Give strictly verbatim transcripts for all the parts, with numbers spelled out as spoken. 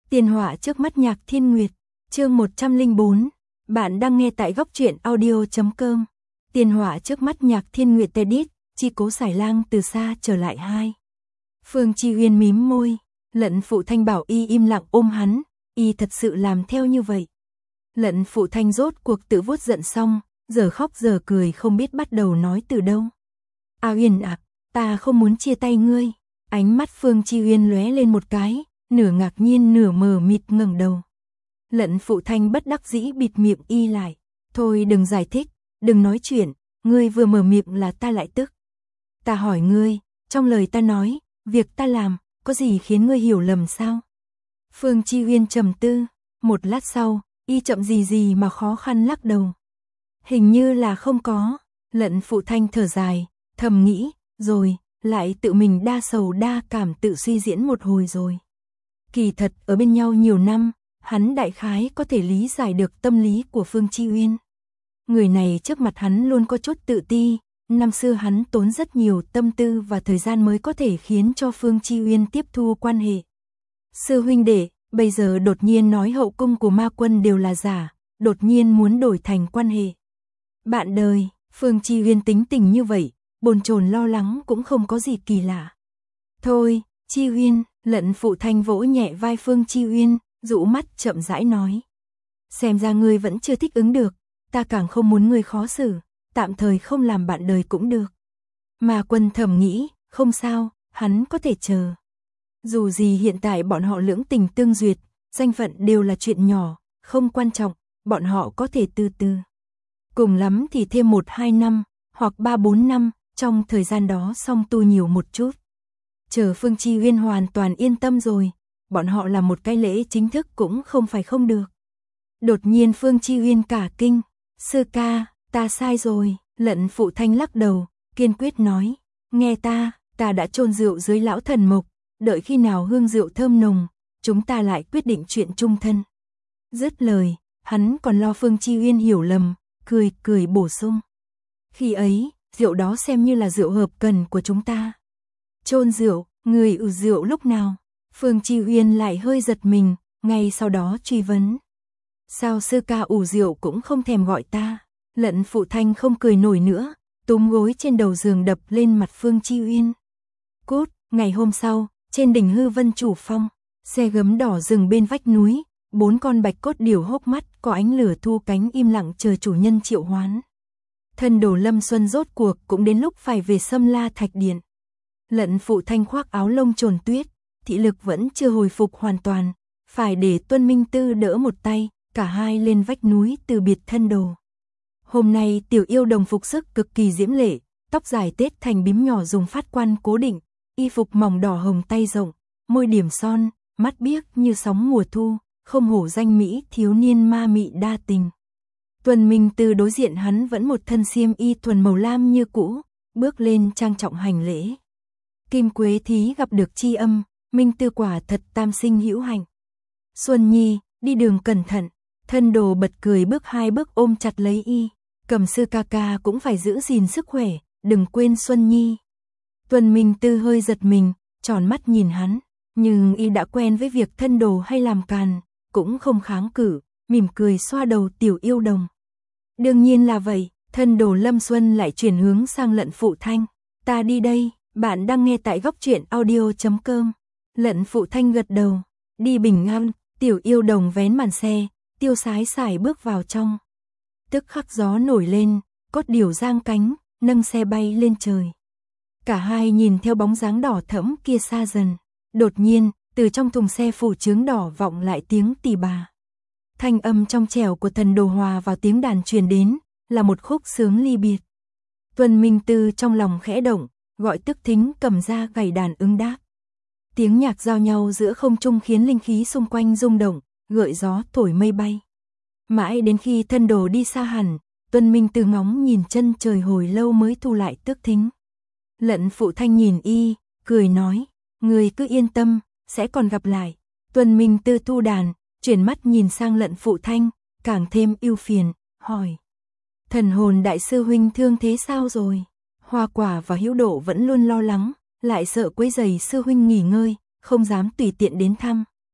Tiền họa trước mắt Nhạc Thiên Nguyệt, chương một trăm lẻ bốn. Bạn đang nghe tại góc truyện audio chấm com. Tiền họa trước mắt Nhạc Thiên Nguyệt edit, Chi Cố Sải Lang từ xa trở lại hai. Phương Chi Uyên mím môi, Lận Phụ Thanh bảo y im lặng ôm hắn, y thật sự làm theo như vậy. Lận Phụ Thanh rốt cuộc tự vuốt giận xong, giờ khóc giờ cười không biết bắt đầu nói từ đâu. A Uyên ạ, ta không muốn chia tay ngươi. Ánh mắt Phương Chi Uyên lóe lên một cái, nửa ngạc nhiên nửa mờ mịt ngẩng đầu. Lận Phụ Thanh bất đắc dĩ bịt miệng y lại. Thôi đừng giải thích, đừng nói chuyện, ngươi vừa mở miệng là ta lại tức. Ta hỏi ngươi, trong lời ta nói, việc ta làm, có gì khiến ngươi hiểu lầm sao? Phương Chi Uyên trầm tư, một lát sau, y chậm gì gì mà khó khăn lắc đầu. Hình như là không có. Lận Phụ Thanh thở dài, thầm nghĩ, rồi, lại tự mình đa sầu đa cảm tự suy diễn một hồi rồi. Kỳ thật ở bên nhau nhiều năm, hắn đại khái có thể lý giải được tâm lý của Phương Chi Uyên. Người này trước mặt hắn luôn có chút tự ti, năm xưa hắn tốn rất nhiều tâm tư và thời gian mới có thể khiến cho Phương Chi Uyên tiếp thu quan hệ. Sư huynh đệ, bây giờ đột nhiên nói hậu cung của ma quân đều là giả, đột nhiên muốn đổi thành quan hệ bạn đời, Phương Chi Uyên tính tình như vậy, bồn chồn lo lắng cũng không có gì kỳ lạ. Thôi, Chi Uyên, Lận Phụ Thanh vỗ nhẹ vai Phương Chi Uyên, dụ mắt chậm rãi nói. Xem ra ngươi vẫn chưa thích ứng được, ta càng không muốn ngươi khó xử, tạm thời không làm bạn đời cũng được. Mà Quân thầm nghĩ, không sao, hắn có thể chờ. Dù gì hiện tại bọn họ lưỡng tình tương duyệt, danh phận đều là chuyện nhỏ, không quan trọng, bọn họ có thể từ từ. Cùng lắm thì thêm một hai năm, hoặc ba bốn năm, trong thời gian đó song tu nhiều một chút. Chờ Phương Chi Uyên hoàn toàn yên tâm rồi, bọn họ làm một cái lễ chính thức cũng không phải không được. Đột nhiên Phương Chi Uyên cả kinh, sư ca, ta sai rồi. Lận Phụ Thanh lắc đầu, kiên quyết nói, nghe ta, ta đã chôn rượu dưới lão thần mộc, đợi khi nào hương rượu thơm nồng, chúng ta lại quyết định chuyện chung thân. Dứt lời, hắn còn lo Phương Chi Uyên hiểu lầm, cười cười bổ sung. Khi ấy, rượu đó xem như là rượu hợp cần của chúng ta. Chôn rượu, người ủ rượu lúc nào? Phương Chi Uyên lại hơi giật mình, ngay sau đó truy vấn. Sao sư ca ủ rượu cũng không thèm gọi ta? Lận Phụ Thanh không cười nổi nữa, túm gối trên đầu giường đập lên mặt Phương Chi Uyên. Cút, ngày hôm sau, trên đỉnh Hư Vân Chủ Phong, xe gấm đỏ dừng bên vách núi, bốn con bạch cốt điểu hốc mắt có ánh lửa thu cánh im lặng chờ chủ nhân triệu hoán. Thân đồ Lâm Xuân rốt cuộc cũng đến lúc phải về Sâm La Thạch Điện. Lận Phụ Thanh khoác áo lông trồn tuyết, thị lực vẫn chưa hồi phục hoàn toàn, phải để Tuân Minh Tư đỡ một tay, cả hai lên vách núi từ biệt thân đồ. Hôm nay tiểu yêu đồng phục sức cực kỳ diễm lệ, tóc dài tết thành bím nhỏ dùng phát quan cố định, y phục mỏng đỏ hồng tay rộng, môi điểm son, mắt biếc như sóng mùa thu, không hổ danh mỹ thiếu niên ma mị đa tình. Tuân Minh Tư đối diện hắn vẫn một thân xiêm y thuần màu lam như cũ, bước lên trang trọng hành lễ. Kim Quế Thí gặp được Chi Âm, Minh Tư quả thật tam sinh hữu hạnh. Xuân Nhi, đi đường cẩn thận. Thân đồ bật cười bước hai bước ôm chặt lấy y. Cầm sư ca ca cũng phải giữ gìn sức khỏe, đừng quên Xuân Nhi. Tuân Minh Tư hơi giật mình, tròn mắt nhìn hắn, nhưng y đã quen với việc thân đồ hay làm càn, cũng không kháng cự, mỉm cười xoa đầu tiểu yêu đồng. Đương nhiên là vậy, thân đồ Lâm Xuân lại chuyển hướng sang Lận Phụ Thanh. Ta đi đây, bạn đang nghe tại góc truyện audio chấm com. Lận Phụ Thanh gật đầu, đi bình an, tiểu yêu đồng vén màn xe, tiêu sái sải bước vào trong. Tức khắc gió nổi lên, cốt điểu giang cánh, nâng xe bay lên trời. Cả hai nhìn theo bóng dáng đỏ thẫm kia xa dần. Đột nhiên, từ trong thùng xe phủ chướng đỏ vọng lại tiếng tỳ bà. Thanh âm trong trẻo của thần đồ hòa vào tiếng đàn truyền đến, là một khúc sướng ly biệt. Tuân Minh Tư trong lòng khẽ động, gọi Tức Thính cầm ra gảy đàn ứng đáp. Tiếng nhạc giao nhau giữa không trung khiến linh khí xung quanh rung động, gợi gió thổi mây bay. Mãi đến khi thân đồ đi xa hẳn, Tuân Minh Tư ngóng nhìn chân trời hồi lâu mới thu lại Tức Thính. Lận Phụ Thanh nhìn y, cười nói, người cứ yên tâm, sẽ còn gặp lại. Tuân Minh Tư thu đàn, chuyển mắt nhìn sang Lận Phụ Thanh, càng thêm ưu phiền, hỏi. Thần hồn đại sư huynh thương thế sao rồi? Hoa Quả và Hữu Độ vẫn luôn lo lắng, lại sợ quấy rầy sư huynh nghỉ ngơi, không dám tùy tiện đến thăm.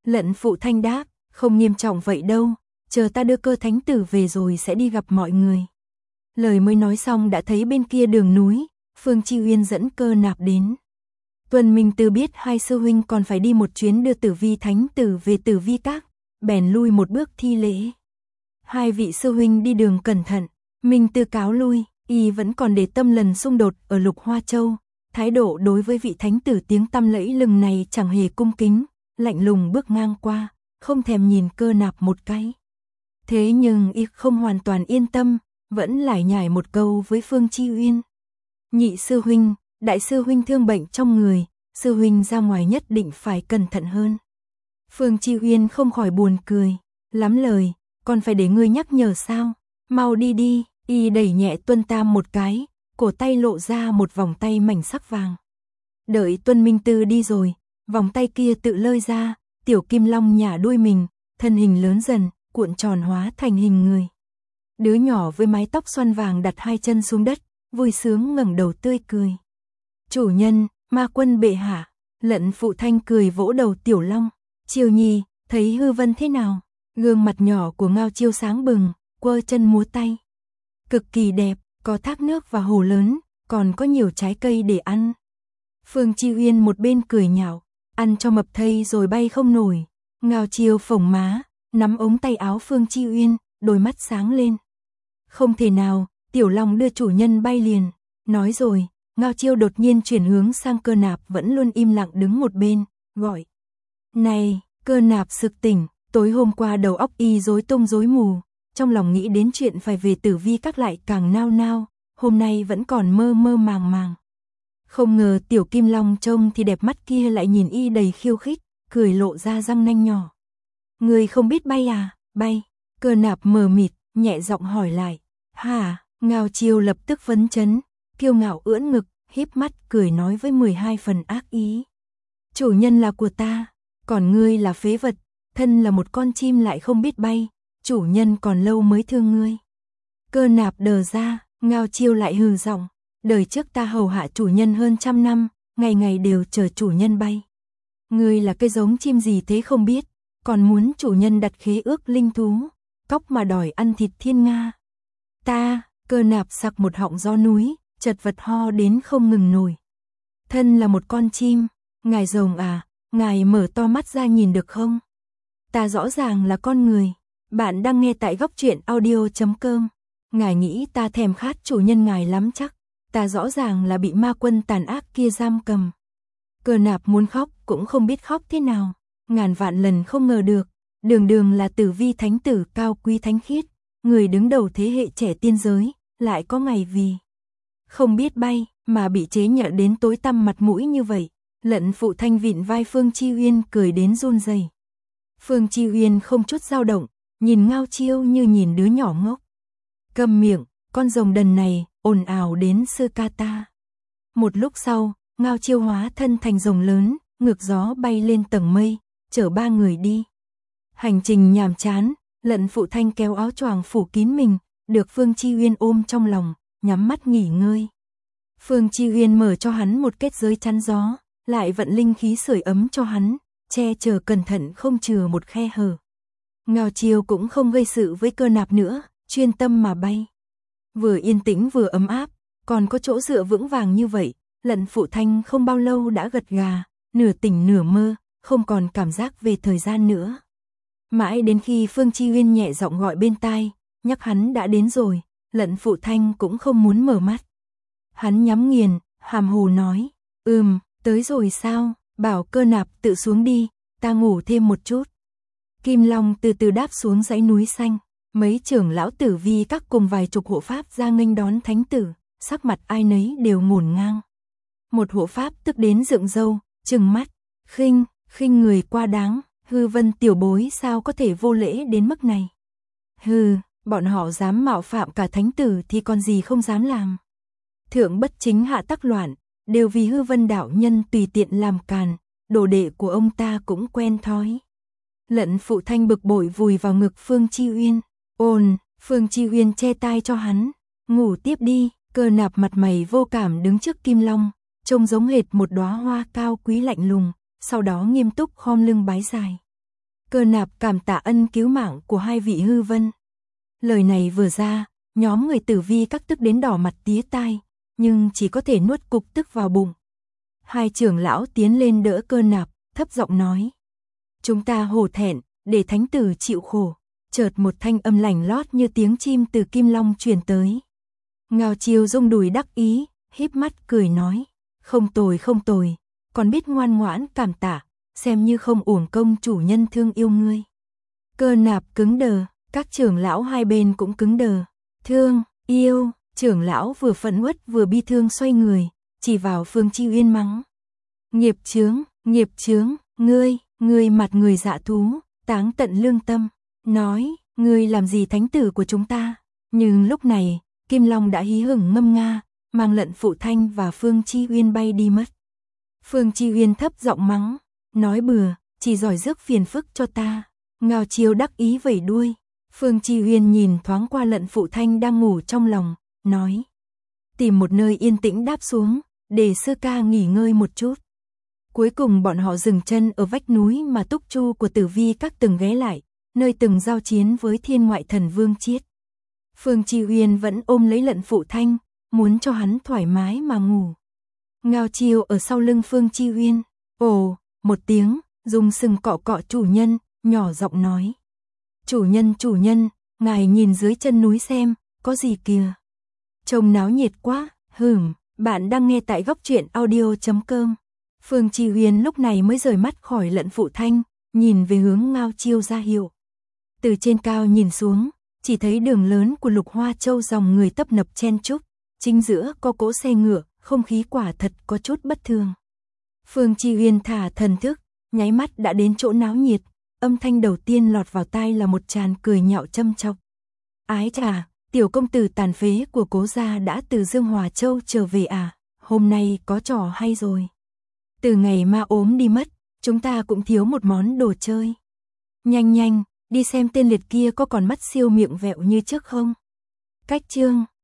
Lận Phụ Thanh đáp, không nghiêm trọng vậy đâu, chờ ta đưa Cơ thánh tử về rồi sẽ đi gặp mọi người. Lời mới nói xong đã thấy bên kia đường núi, Phương Chi Uyên dẫn Cơ Nạp đến. Tuân Minh Tư biết hai sư huynh còn phải đi một chuyến đưa Tử Vi thánh tử về Tử Vi Các, bèn lui một bước thi lễ. Hai vị sư huynh đi đường cẩn thận, Minh Tư cáo lui, y vẫn còn để tâm lần xung đột ở Lục Hoa Châu, thái độ đối với vị thánh tử tiếng tăm lẫy lừng này chẳng hề cung kính, lạnh lùng bước ngang qua, không thèm nhìn Cơ Nạp một cái. Thế nhưng y không hoàn toàn yên tâm, vẫn lải nhải một câu với Phương Chi Uyên. Nhị sư huynh, đại sư huynh thương bệnh trong người, sư huynh ra ngoài nhất định phải cẩn thận hơn. Phương Chi Uyên không khỏi buồn cười, lắm lời, còn phải để ngươi nhắc nhở sao, mau đi đi, y đẩy nhẹ Tuân Tam một cái, cổ tay lộ ra một vòng tay mảnh sắc vàng. Đợi Tuân Minh Tư đi rồi, vòng tay kia tự lơi ra, tiểu kim long nhả đuôi mình, thân hình lớn dần, cuộn tròn hóa thành hình người. Đứa nhỏ với mái tóc xoăn vàng đặt hai chân xuống đất, vui sướng ngẩng đầu tươi cười. Chủ nhân, Ma Quân bệ hạ. Lận Phụ Thanh cười vỗ đầu tiểu long. Chiêu Nhi, thấy Hư Vân thế nào? Gương mặt nhỏ của Ngao Chiêu sáng bừng, quơ chân múa tay. Cực kỳ đẹp, có thác nước và hồ lớn, còn có nhiều trái cây để ăn. Phương Chi Uyên một bên cười nhạo, ăn cho mập thây rồi bay không nổi. Ngao Chiêu phồng má, nắm ống tay áo Phương Chi Uyên, đôi mắt sáng lên. Không thể nào, tiểu long đưa chủ nhân bay liền. Nói rồi, Ngao Chiêu đột nhiên chuyển hướng sang Cơ Nạp vẫn luôn im lặng đứng một bên, gọi. Này, Cơ Nạp sực tỉnh, tối hôm qua đầu óc y rối tung rối mù, trong lòng nghĩ đến chuyện phải về Tử Vi Các lại càng nao nao, hôm nay vẫn còn mơ mơ màng màng. Không ngờ tiểu kim long trông thì đẹp mắt kia lại nhìn y đầy khiêu khích, cười lộ ra răng nanh nhỏ. Người không biết bay à? Bay. Cơ Nạp mờ mịt, nhẹ giọng hỏi lại. Hả? Ngao Chiêu lập tức phấn chấn, kiêu ngạo ưỡn ngực, híp mắt cười nói với mười hai phần ác ý. Chủ nhân là của ta, còn ngươi là phế vật, thân là một con chim lại không biết bay, chủ nhân còn lâu mới thương ngươi. Cơ Nạp đờ ra, Ngao Chiêu lại hừ giọng, đời trước ta hầu hạ chủ nhân hơn trăm năm, ngày ngày đều chờ chủ nhân bay. Ngươi là cái giống chim gì thế không biết, còn muốn chủ nhân đặt khế ước linh thú, cóc mà đòi ăn thịt thiên nga. Ta, Cơ Nạp sặc một họng gió núi, chật vật ho đến không ngừng nổi. Thân là một con chim, ngài rồng à, ngài mở to mắt ra nhìn được không? Ta rõ ràng là con người. Bạn đang nghe tại góc truyện audio chấm com. Ngài nghĩ ta thèm khát chủ nhân ngài lắm chắc. Ta rõ ràng là bị ma quân tàn ác kia giam cầm. Cơ Nạp muốn khóc cũng không biết khóc thế nào. Ngàn vạn lần không ngờ được, đường đường là Tử Vi thánh tử cao quý thánh khiết, người đứng đầu thế hệ trẻ tiên giới, lại có ngày vì không biết bay mà bị chế nhạo đến tối tăm mặt mũi như vậy. Lận Phụ Thanh vịn vai Phương Chi Uyên cười đến run rẩy. Phương Chi Uyên không chút dao động, nhìn Ngao Chiêu như nhìn đứa nhỏ ngốc. Câm miệng, con rồng đần này, ồn ào đến sư ca ta. Một lúc sau, Ngao Chiêu hóa thân thành rồng lớn, ngược gió bay lên tầng mây, chở ba người đi. Hành trình nhàm chán, Lận Phụ Thanh kéo áo choàng phủ kín mình, được Phương Chi Uyên ôm trong lòng, nhắm mắt nghỉ ngơi. Phương Chi Uyên mở cho hắn một kết giới chắn gió, lại vận linh khí sưởi ấm cho hắn, che chở cẩn thận không chừa một khe hở. Ngao Chiêu cũng không gây sự với Cơ Nạp nữa, chuyên tâm mà bay. Vừa yên tĩnh vừa ấm áp, còn có chỗ dựa vững vàng như vậy, Lận Phụ Thanh không bao lâu đã gật gà, nửa tỉnh nửa mơ, không còn cảm giác về thời gian nữa. Mãi đến khi Phương Chi Uyên nhẹ giọng gọi bên tai, nhắc hắn đã đến rồi, Lận Phụ Thanh cũng không muốn mở mắt. Hắn nhắm nghiền, hàm hồ nói, ừm, tới rồi sao, bảo Cơ Nạp tự xuống đi, ta ngủ thêm một chút. Kim Long từ từ đáp xuống dãy núi xanh, mấy trưởng lão Tử Vi Các cùng vài chục hộ pháp ra nghênh đón thánh tử, sắc mặt ai nấy đều ngổn ngang. Một hộ pháp tức đến dựng râu, trừng mắt, khinh, khinh người quá đáng, Hư Vân tiểu bối sao có thể vô lễ đến mức này. Hừ, bọn họ dám mạo phạm cả thánh tử thì còn gì không dám làm. Thượng bất chính hạ tắc loạn, đều vì Hư Vân đạo nhân tùy tiện làm càn, đồ đệ của ông ta cũng quen thói. Lận Phụ Thanh bực bội vùi vào ngực Phương Chi Uyên, ồn, Phương Chi Uyên che tai cho hắn, ngủ tiếp đi. Cơ Nạp mặt mày vô cảm đứng trước Kim Long, trông giống hệt một đóa hoa cao quý lạnh lùng, sau đó nghiêm túc khom lưng bái dài. Cơ Nạp cảm tạ ân cứu mạng của hai vị hư vân. Lời này vừa ra, nhóm người Tử Vi các tức đến đỏ mặt tía tai, nhưng chỉ có thể nuốt cục tức vào bụng. Hai trưởng lão tiến lên đỡ Cơ Nạp, thấp giọng nói: "Chúng ta hổ thẹn, để thánh tử chịu khổ." Chợt một thanh âm lành lót như tiếng chim từ Kim Long truyền tới. Ngao Chiêu rung đùi đắc ý, híp mắt cười nói: "Không tồi không tồi, còn biết ngoan ngoãn cảm tạ, xem như không uổng công chủ nhân thương yêu ngươi." Cơ Nạp cứng đờ, các trưởng lão hai bên cũng cứng đờ. "Thương, yêu." Trưởng lão vừa phẫn uất vừa bi thương xoay người, chỉ vào Phương Chi Uyên mắng: "Nghiệp chướng, nghiệp chướng, ngươi, ngươi mặt người dạ thú, táng tận lương tâm, nói, ngươi làm gì thánh tử của chúng ta?" Nhưng lúc này, Kim Long đã hí hửng ngâm nga, mang Lận Phụ Thanh và Phương Chi Uyên bay đi mất. Phương Chi Uyên thấp giọng mắng: "Nói bừa, chỉ giỏi rước phiền phức cho ta." Ngao Chiêu đắc ý vẩy đuôi. Phương Chi Uyên nhìn thoáng qua Lận Phụ Thanh đang ngủ trong lòng, nói: "Tìm một nơi yên tĩnh đáp xuống, để sư ca nghỉ ngơi một chút." Cuối cùng bọn họ dừng chân ở vách núi mà Túc Chu của Tử Vi các từng ghé lại, nơi từng giao chiến với Thiên Ngoại Thần Vương Chiết. Phương Chi Uyên vẫn ôm lấy Lận Phụ Thanh, muốn cho hắn thoải mái mà ngủ. Ngao Chiêu ở sau lưng Phương Chi Uyên, ồ, một tiếng, dùng sừng cọ cọ chủ nhân, nhỏ giọng nói: "Chủ nhân chủ nhân, ngài nhìn dưới chân núi xem, có gì kìa. Trông náo nhiệt quá." Hửm, bạn đang nghe tại góc truyện audio chấm com. Phương Chi Uyên lúc này mới rời mắt khỏi Lận Phụ Thanh, nhìn về hướng Ngao Chiêu ra hiệu. Từ trên cao nhìn xuống, chỉ thấy đường lớn của Lục Hoa Châu dòng người tấp nập chen chúc, chính giữa có cỗ xe ngựa, không khí quả thật có chút bất thường. Phương Chi Uyên thả thần thức, nháy mắt đã đến chỗ náo nhiệt, âm thanh đầu tiên lọt vào tai là một tràng cười nhạo châm chọc. "Ái chà, tiểu công tử tàn phế của Cố gia đã từ Dương Hòa Châu trở về à, hôm nay có trò hay rồi. Từ ngày ma ốm đi mất, chúng ta cũng thiếu một món đồ chơi. Nhanh nhanh, đi xem tên liệt kia có còn mắt siêu miệng vẹo như trước không." Cách chương